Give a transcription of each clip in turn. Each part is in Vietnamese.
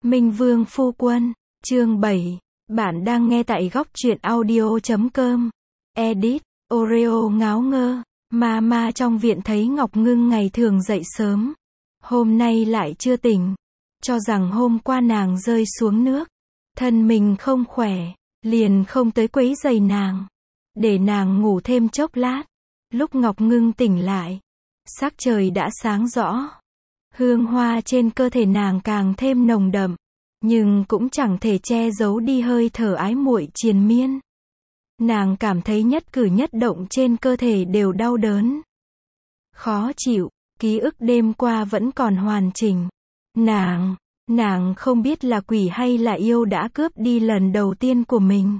Minh Vương Phu Quân, chương 7. Bạn đang nghe tại góc truyện audio.com. Edit, Oreo ngáo ngơ. Mama trong viện thấy Ngọc Ngưng ngày thường dậy sớm. Hôm nay lại chưa tỉnh. Cho rằng hôm qua nàng rơi xuống nước. Thân mình không khỏe. Liền không tới quấy giày nàng. Để nàng ngủ thêm chốc lát. Lúc Ngọc Ngưng tỉnh lại. Sắc trời đã sáng rõ. Hương hoa trên cơ thể nàng càng thêm nồng đậm. Nhưng cũng chẳng thể che giấu đi hơi thở ái muội triền miên. Nàng cảm thấy nhất cử nhất động trên cơ thể đều đau đớn. Khó chịu, ký ức đêm qua vẫn còn hoàn chỉnh. Nàng không biết là quỷ hay là yêu đã cướp đi lần đầu tiên của mình.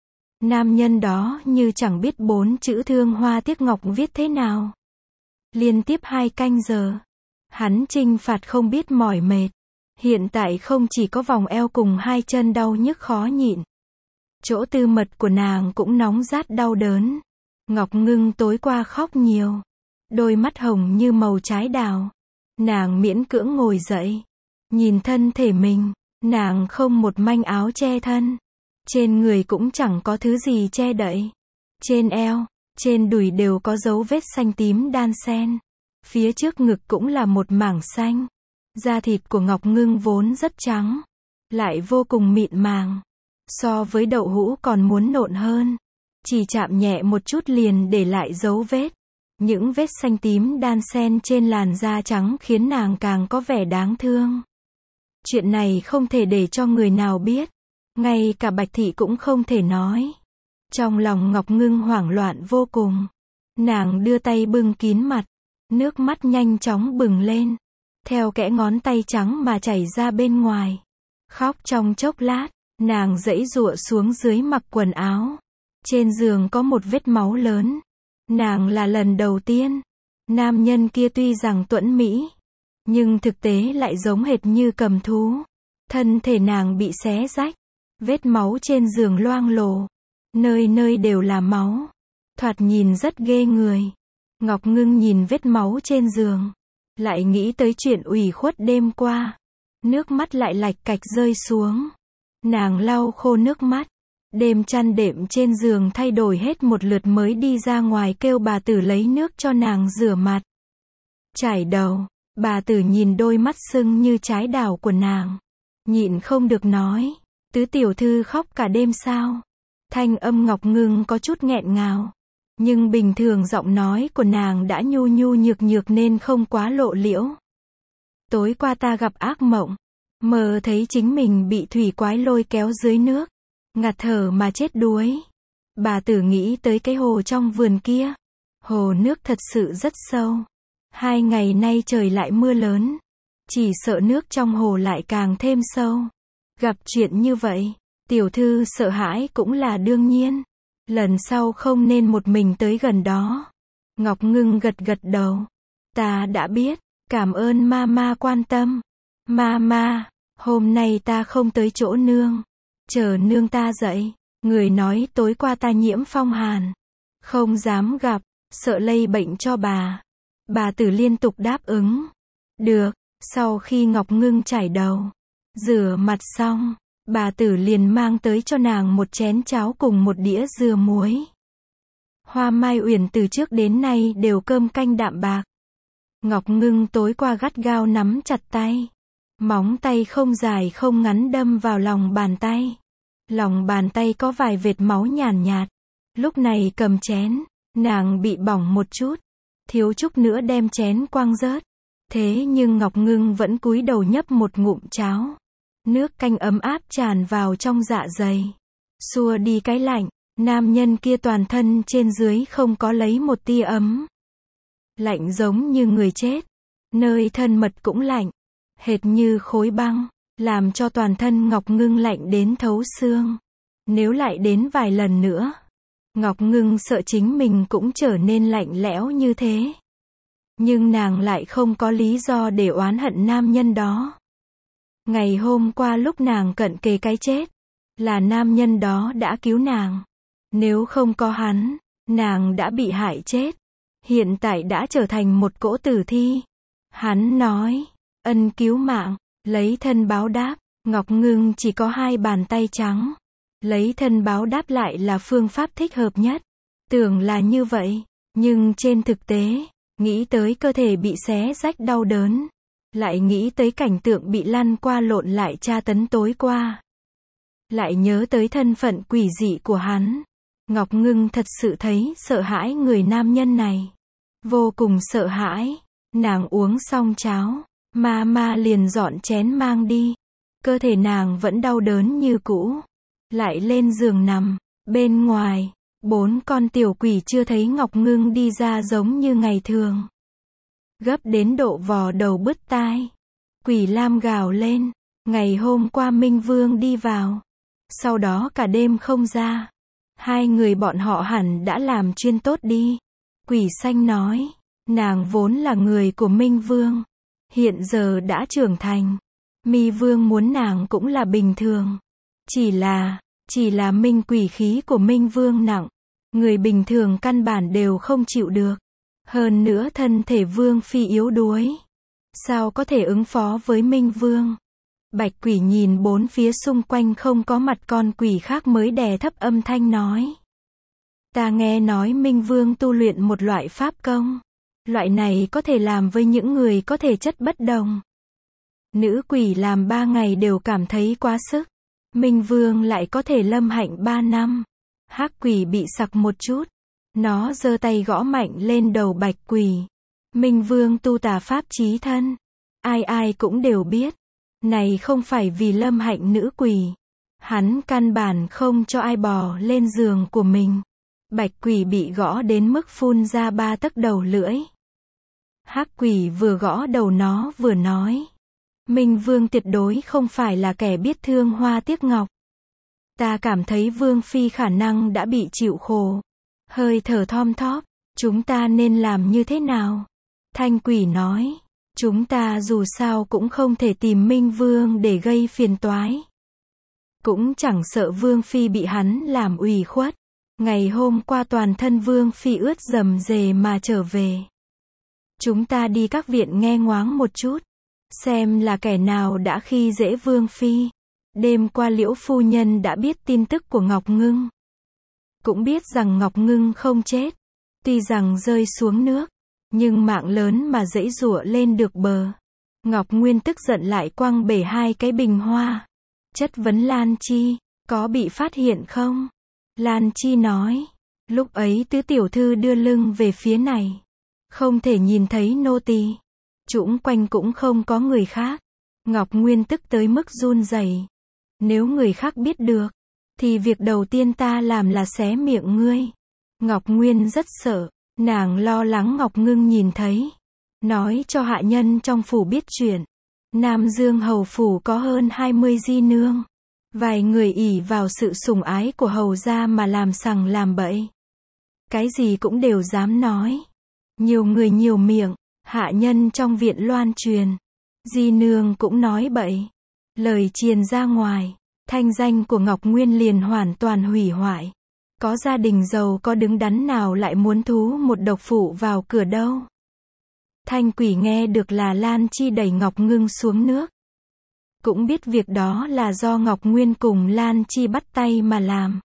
Nam nhân đó như chẳng biết 4 chữ thương hoa tiếc ngọc viết thế nào. Liên tiếp 2 canh giờ. Hắn trinh phạt không biết mỏi mệt. Hiện tại không chỉ có vòng eo cùng 2 chân đau nhức khó nhịn. Chỗ tư mật của nàng cũng nóng rát đau đớn. Ngọc Ngưng tối qua khóc nhiều. Đôi mắt hồng như màu trái đào. Nàng miễn cưỡng ngồi dậy. Nhìn thân thể mình. Nàng không một manh áo che thân. Trên người cũng chẳng có thứ gì che đậy. Trên eo, trên đùi đều có dấu vết xanh tím đan xen. Phía trước ngực cũng là một mảng xanh. Da thịt của Ngọc Ngưng vốn rất trắng. Lại vô cùng mịn màng. So với đậu hũ còn muốn nộn hơn. Chỉ chạm nhẹ một chút liền để lại dấu vết. Những vết xanh tím đan xen trên làn da trắng khiến nàng càng có vẻ đáng thương. Chuyện này không thể để cho người nào biết. Ngay cả Bạch Thị cũng không thể nói. Trong lòng Ngọc Ngưng hoảng loạn vô cùng. Nàng đưa tay bưng kín mặt. Nước mắt nhanh chóng bừng lên. Theo kẽ ngón tay trắng mà chảy ra bên ngoài. Khóc trong chốc lát. Nàng giãy giụa xuống dưới mặc quần áo. Trên giường có một vết máu lớn. Nàng là lần đầu tiên. Nam nhân kia tuy rằng tuẫn mỹ. Nhưng thực tế lại giống hệt như cầm thú. Thân thể nàng bị xé rách. Vết máu trên giường loang lổ. Nơi nơi đều là máu. Thoạt nhìn rất ghê người. Ngọc Ngưng nhìn vết máu trên giường. Lại nghĩ tới chuyện ủy khuất đêm qua. Nước mắt lại lạch cạch rơi xuống. Nàng lau khô nước mắt. Đêm chăn đệm trên giường thay đổi hết một lượt mới đi ra ngoài kêu bà Tử lấy nước cho nàng rửa mặt. Chải đầu. Bà Tử nhìn đôi mắt sưng như trái đào của nàng. Nhịn không được nói. Tứ tiểu thư khóc cả đêm sao? Thanh âm Ngọc Ngưng có chút nghẹn ngào. Nhưng bình thường giọng nói của nàng đã nhu nhu nhược nhược nên không quá lộ liễu. Tối qua ta gặp ác mộng. Mơ thấy chính mình bị thủy quái lôi kéo dưới nước. Ngạt thở mà chết đuối. Bà Tử nghĩ tới cái hồ trong vườn kia. Hồ nước thật sự rất sâu. 2 ngày nay trời lại mưa lớn. Chỉ sợ nước trong hồ lại càng thêm sâu. Gặp chuyện như vậy, tiểu thư sợ hãi cũng là đương nhiên. Lần sau không nên một mình tới gần đó. Ngọc Ngưng gật gật đầu. Ta đã biết, cảm ơn mama quan tâm. Mama, hôm nay ta không tới chỗ nương. Chờ nương ta dậy. Người nói tối qua ta nhiễm phong hàn. Không dám gặp, sợ lây bệnh cho bà. Bà Tử liên tục đáp ứng. Được, sau khi Ngọc Ngưng chải đầu, rửa mặt xong, bà Tử liền mang tới cho nàng một chén cháo cùng một đĩa dưa muối. Hoa Mai Uyển từ trước đến nay đều cơm canh đạm bạc. Ngọc Ngưng tối qua gắt gao nắm chặt tay. Móng tay không dài không ngắn đâm vào lòng bàn tay. Lòng bàn tay có vài vệt máu nhàn nhạt. Lúc này cầm chén, nàng bị bỏng một chút. Thiếu chút nữa đem chén quăng rớt. Thế nhưng Ngọc Ngưng vẫn cúi đầu nhấp một ngụm cháo. Nước canh ấm áp tràn vào trong dạ dày. Xua đi cái lạnh. Nam nhân kia toàn thân trên dưới không có lấy một tia ấm. Lạnh giống như người chết. Nơi thân mật cũng lạnh. Hệt như khối băng. Làm cho toàn thân Ngọc Ngưng lạnh đến thấu xương. Nếu lại đến vài lần nữa. Ngọc Ngưng sợ chính mình cũng trở nên lạnh lẽo như thế. Nhưng nàng lại không có lý do để oán hận nam nhân đó. Ngày hôm qua lúc nàng cận kề cái chết, là nam nhân đó đã cứu nàng. Nếu không có hắn, nàng đã bị hại chết. Hiện tại đã trở thành một cỗ tử thi. Hắn nói, ân cứu mạng, lấy thân báo đáp. Ngọc Ngưng chỉ có 2 bàn tay trắng. Lấy thân báo đáp lại là phương pháp thích hợp nhất. Tưởng là như vậy, nhưng trên thực tế, nghĩ tới cơ thể bị xé rách đau đớn, lại nghĩ tới cảnh tượng bị lăn qua lộn lại tra tấn tối qua, lại nhớ tới thân phận quỷ dị của hắn. Ngọc Ngưng thật sự thấy sợ hãi người nam nhân này. Vô cùng sợ hãi. Nàng uống xong cháo, ma liền dọn chén mang đi. Cơ thể nàng vẫn đau đớn như cũ. Lại lên giường nằm. Bên ngoài, 4 con tiểu quỷ chưa thấy Ngọc Ngưng đi ra giống như ngày thường. Gấp đến độ vò đầu bứt tai. Quỷ Lam gào lên. Ngày hôm qua Minh Vương đi vào. Sau đó cả đêm không ra. 2 người bọn họ hẳn đã làm chuyên tốt đi. Quỷ Xanh nói. Nàng vốn là người của Minh Vương. Hiện giờ đã trưởng thành. Mi Vương muốn nàng cũng là bình thường. Chỉ là minh quỷ khí của Minh Vương nặng. Người bình thường căn bản đều không chịu được. Hơn nữa thân thể Vương Phi yếu đuối. Sao có thể ứng phó với Minh Vương? Bạch quỷ nhìn 4 phía xung quanh không có mặt con quỷ khác mới đè thấp âm thanh nói. Ta nghe nói Minh Vương tu luyện một loại pháp công. Loại này có thể làm với những người có thể chất bất đồng. Nữ quỷ làm 3 ngày đều cảm thấy quá sức. Minh Vương lại có thể lâm hạnh 3 năm. Hắc quỷ bị sặc một chút. Nó giơ tay gõ mạnh lên đầu bạch quỷ. Minh Vương tu tà pháp chí thân. Ai cũng đều biết. Này không phải vì lâm hạnh nữ quỷ. Hắn căn bản không cho ai bò lên giường của mình. Bạch quỷ bị gõ đến mức phun ra 3 tấc đầu lưỡi. Hắc quỷ vừa gõ đầu nó vừa nói. Minh Vương tuyệt đối không phải là kẻ biết thương hoa tiếc ngọc. Ta cảm thấy Vương Phi khả năng đã bị chịu khổ. Hơi thở thom thóp. Chúng ta nên làm như thế nào? Thanh quỷ nói. Chúng ta dù sao cũng không thể tìm Minh Vương để gây phiền toái. Cũng chẳng sợ Vương Phi bị hắn làm ủy khuất. Ngày hôm qua toàn thân Vương Phi ướt rầm rề mà trở về. Chúng ta đi các viện nghe ngoáng một chút. Xem là kẻ nào đã khi dễ Vương Phi. Đêm qua Liễu phu nhân đã biết tin tức của Ngọc Ngưng. Cũng biết rằng Ngọc Ngưng không chết. Tuy rằng rơi xuống nước. Nhưng mạng lớn mà giãy giụa lên được bờ. Ngọc Nguyên tức giận lại quăng bể 2 cái bình hoa. Chất vấn Lan Chi. Có bị phát hiện không? Lan Chi nói. Lúc ấy tứ tiểu thư đưa lưng về phía này. Không thể nhìn thấy nô tỳ. Chũng quanh cũng không có người khác. Ngọc Nguyên tức tới mức run rẩy. Nếu người khác biết được. Thì việc đầu tiên ta làm là xé miệng ngươi. Ngọc Nguyên rất sợ. Nàng lo lắng Ngọc Ngưng nhìn thấy. Nói cho hạ nhân trong phủ biết chuyện. Nam Dương hầu phủ có hơn 20 di nương. Vài người ỷ vào sự sủng ái của hầu gia mà làm sằng làm bậy. Cái gì cũng đều dám nói. Nhiều người nhiều miệng. Hạ nhân trong viện loan truyền. Di nương cũng nói bậy. Lời truyền ra ngoài. Thanh danh của Ngọc Nguyên liền hoàn toàn hủy hoại. Có gia đình giàu có đứng đắn nào lại muốn thú một độc phụ vào cửa đâu. Thanh quỷ nghe được là Lan Chi đẩy Ngọc Ngưng xuống nước. Cũng biết việc đó là do Ngọc Nguyên cùng Lan Chi bắt tay mà làm.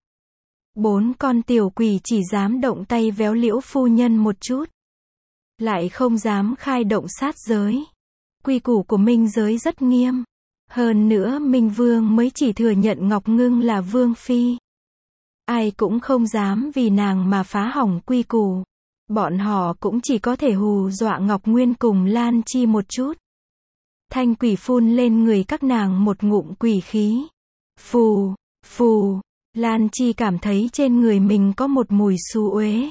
4 con tiểu quỷ chỉ dám động tay véo Liễu phu nhân một chút. Lại không dám khai động sát giới. Quy củ của Minh giới rất nghiêm. Hơn nữa Minh Vương mới chỉ thừa nhận Ngọc Ngưng là Vương Phi. Ai cũng không dám vì nàng mà phá hỏng quy củ. Bọn họ cũng chỉ có thể hù dọa Ngọc Nguyên cùng Lan Chi một chút. Thanh quỷ phun lên người các nàng một ngụm quỷ khí. Phù, phù. Lan Chi cảm thấy trên người mình có một mùi xú uế.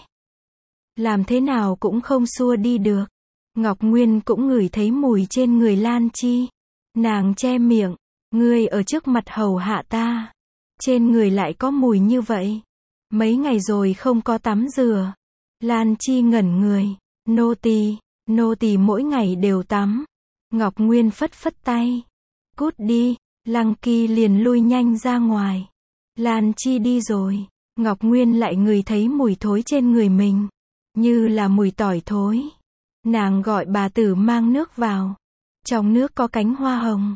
Làm thế nào cũng không xua đi được. Ngọc Nguyên cũng ngửi thấy mùi trên người Lan Chi. Nàng che miệng. Ngươi ở trước mặt hầu hạ ta. Trên người lại có mùi như vậy. Mấy ngày rồi không có tắm rửa. Lan Chi ngẩn người. Nô tỳ mỗi ngày đều tắm. Ngọc Nguyên phất phất tay. Cút đi. Lăng Kỳ liền lui nhanh ra ngoài. Lan Chi đi rồi. Ngọc Nguyên lại ngửi thấy mùi thối trên người mình. Như là mùi tỏi thối. Nàng gọi bà tử mang nước vào. Trong nước có cánh hoa hồng.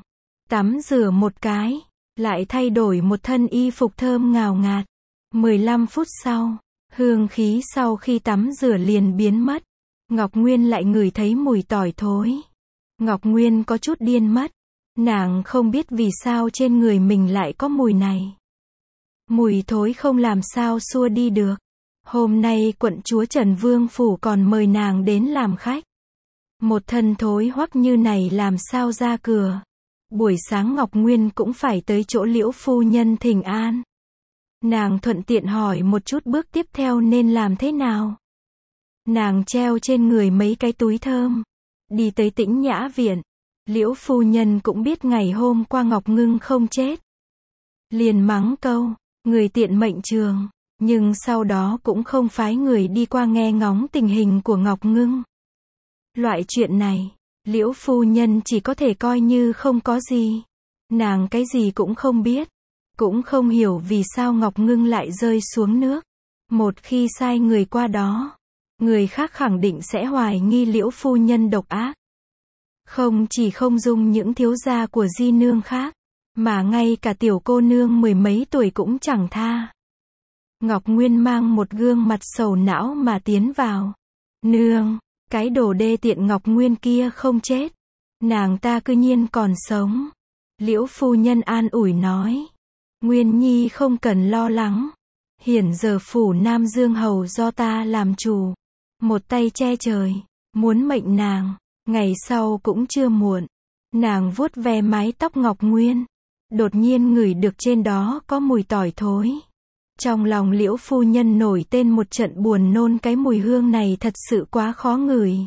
Tắm rửa một cái, lại thay đổi một thân y phục thơm ngào ngạt. 15 phút sau, hương khí sau khi tắm rửa liền biến mất. Ngọc Nguyên lại ngửi thấy mùi tỏi thối. Ngọc Nguyên có chút điên mất. Nàng không biết vì sao trên người mình lại có mùi này. Mùi thối không làm sao xua đi được. Hôm nay quận chúa Trần Vương Phủ còn mời nàng đến làm khách. Một thân thối hoắc như này làm sao ra cửa. Buổi sáng Ngọc Nguyên cũng phải tới chỗ Liễu phu nhân thỉnh an. Nàng thuận tiện hỏi một chút bước tiếp theo nên làm thế nào. Nàng treo trên người mấy cái túi thơm. Đi tới Tĩnh Nhã Viện. Liễu phu nhân cũng biết ngày hôm qua Ngọc Ngưng không chết. Liền mắng câu, người tiện mệnh trường. Nhưng sau đó cũng không phái người đi qua nghe ngóng tình hình của Ngọc Ngưng. Loại chuyện này, Liễu phu nhân chỉ có thể coi như không có gì. Nàng cái gì cũng không biết. Cũng không hiểu vì sao Ngọc Ngưng lại rơi xuống nước. Một khi sai người qua đó, người khác khẳng định sẽ hoài nghi Liễu phu nhân độc ác. Không chỉ không dung những thiếu gia của di nương khác, mà ngay cả tiểu cô nương mười mấy tuổi cũng chẳng tha. Ngọc Nguyên mang một gương mặt sầu não mà tiến vào. Nương, cái đồ đê tiện Ngọc Nguyên kia không chết. Nàng ta cư nhiên còn sống. Liễu phu nhân an ủi nói. Nguyên Nhi không cần lo lắng. Hiện giờ phủ Nam Dương Hầu do ta làm chủ. Một tay che trời, muốn mệnh nàng, ngày sau cũng chưa muộn. Nàng vuốt ve mái tóc Ngọc Nguyên. Đột nhiên ngửi được trên đó có mùi tỏi thối. Trong lòng Liễu phu nhân nổi tên một trận buồn nôn, cái mùi hương này thật sự quá khó ngửi.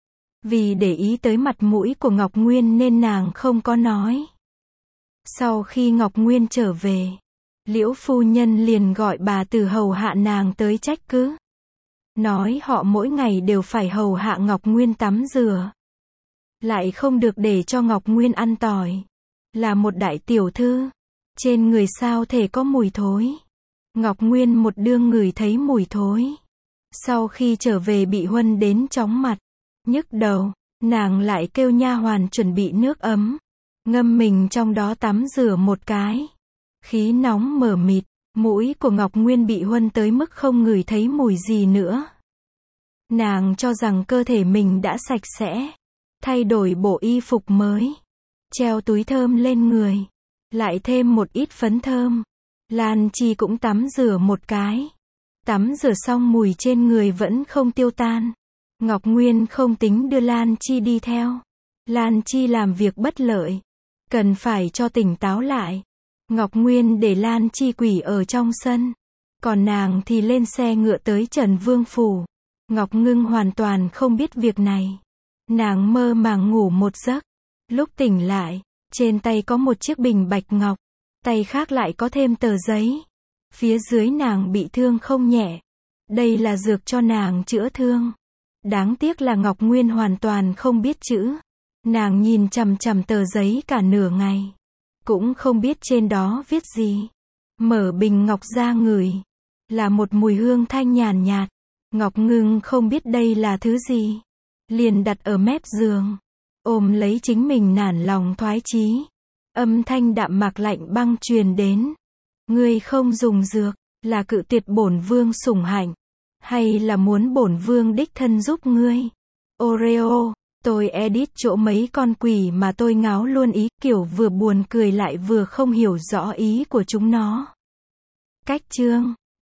Vì để ý tới mặt mũi của Ngọc Nguyên nên nàng không có nói. Sau khi Ngọc Nguyên trở về, Liễu phu nhân liền gọi bà tử hầu hạ nàng tới trách cứ. Nói họ mỗi ngày đều phải hầu hạ Ngọc Nguyên tắm rửa. Lại không được để cho Ngọc Nguyên ăn tỏi. Là một đại tiểu thư. Trên người sao thể có mùi thối. Ngọc Nguyên một đương ngửi thấy mùi thối. Sau khi trở về bị huân đến chóng mặt, nhức đầu, nàng lại kêu nha hoàn chuẩn bị nước ấm. Ngâm mình trong đó tắm rửa một cái. Khí nóng mờ mịt, mũi của Ngọc Nguyên bị huân tới mức không ngửi thấy mùi gì nữa. Nàng cho rằng cơ thể mình đã sạch sẽ. Thay đổi bộ y phục mới. Treo túi thơm lên người. Lại thêm một ít phấn thơm. Lan Chi cũng tắm rửa một cái. Tắm rửa xong mùi trên người vẫn không tiêu tan. Ngọc Nguyên không tính đưa Lan Chi đi theo. Lan Chi làm việc bất lợi. Cần phải cho tỉnh táo lại. Ngọc Nguyên để Lan Chi quỷ ở trong sân. Còn nàng thì lên xe ngựa tới Trần Vương Phủ. Ngọc Ngưng hoàn toàn không biết việc này. Nàng mơ màng ngủ một giấc. Lúc tỉnh lại, trên tay có một chiếc bình bạch ngọc. Tay khác lại có thêm tờ giấy. Phía dưới nàng bị thương không nhẹ. Đây là dược cho nàng chữa thương. Đáng tiếc là Ngọc Nguyên hoàn toàn không biết chữ. Nàng nhìn chằm chằm tờ giấy cả nửa ngày. Cũng không biết trên đó viết gì. Mở bình ngọc ra ngửi. Là một mùi hương thanh nhàn nhạt. Ngọc Ngưng không biết đây là thứ gì. Liền đặt ở mép giường. Ôm lấy chính mình nản lòng thoái chí. Âm thanh đạm mạc lạnh băng truyền đến. Ngươi không dùng dược, là cự tuyệt bổn vương sủng hạnh, hay là muốn bổn vương đích thân giúp ngươi? Oreo, tôi edit chỗ mấy con quỷ mà tôi ngáo luôn ý, kiểu vừa buồn cười lại vừa không hiểu rõ ý của chúng nó. Cách chương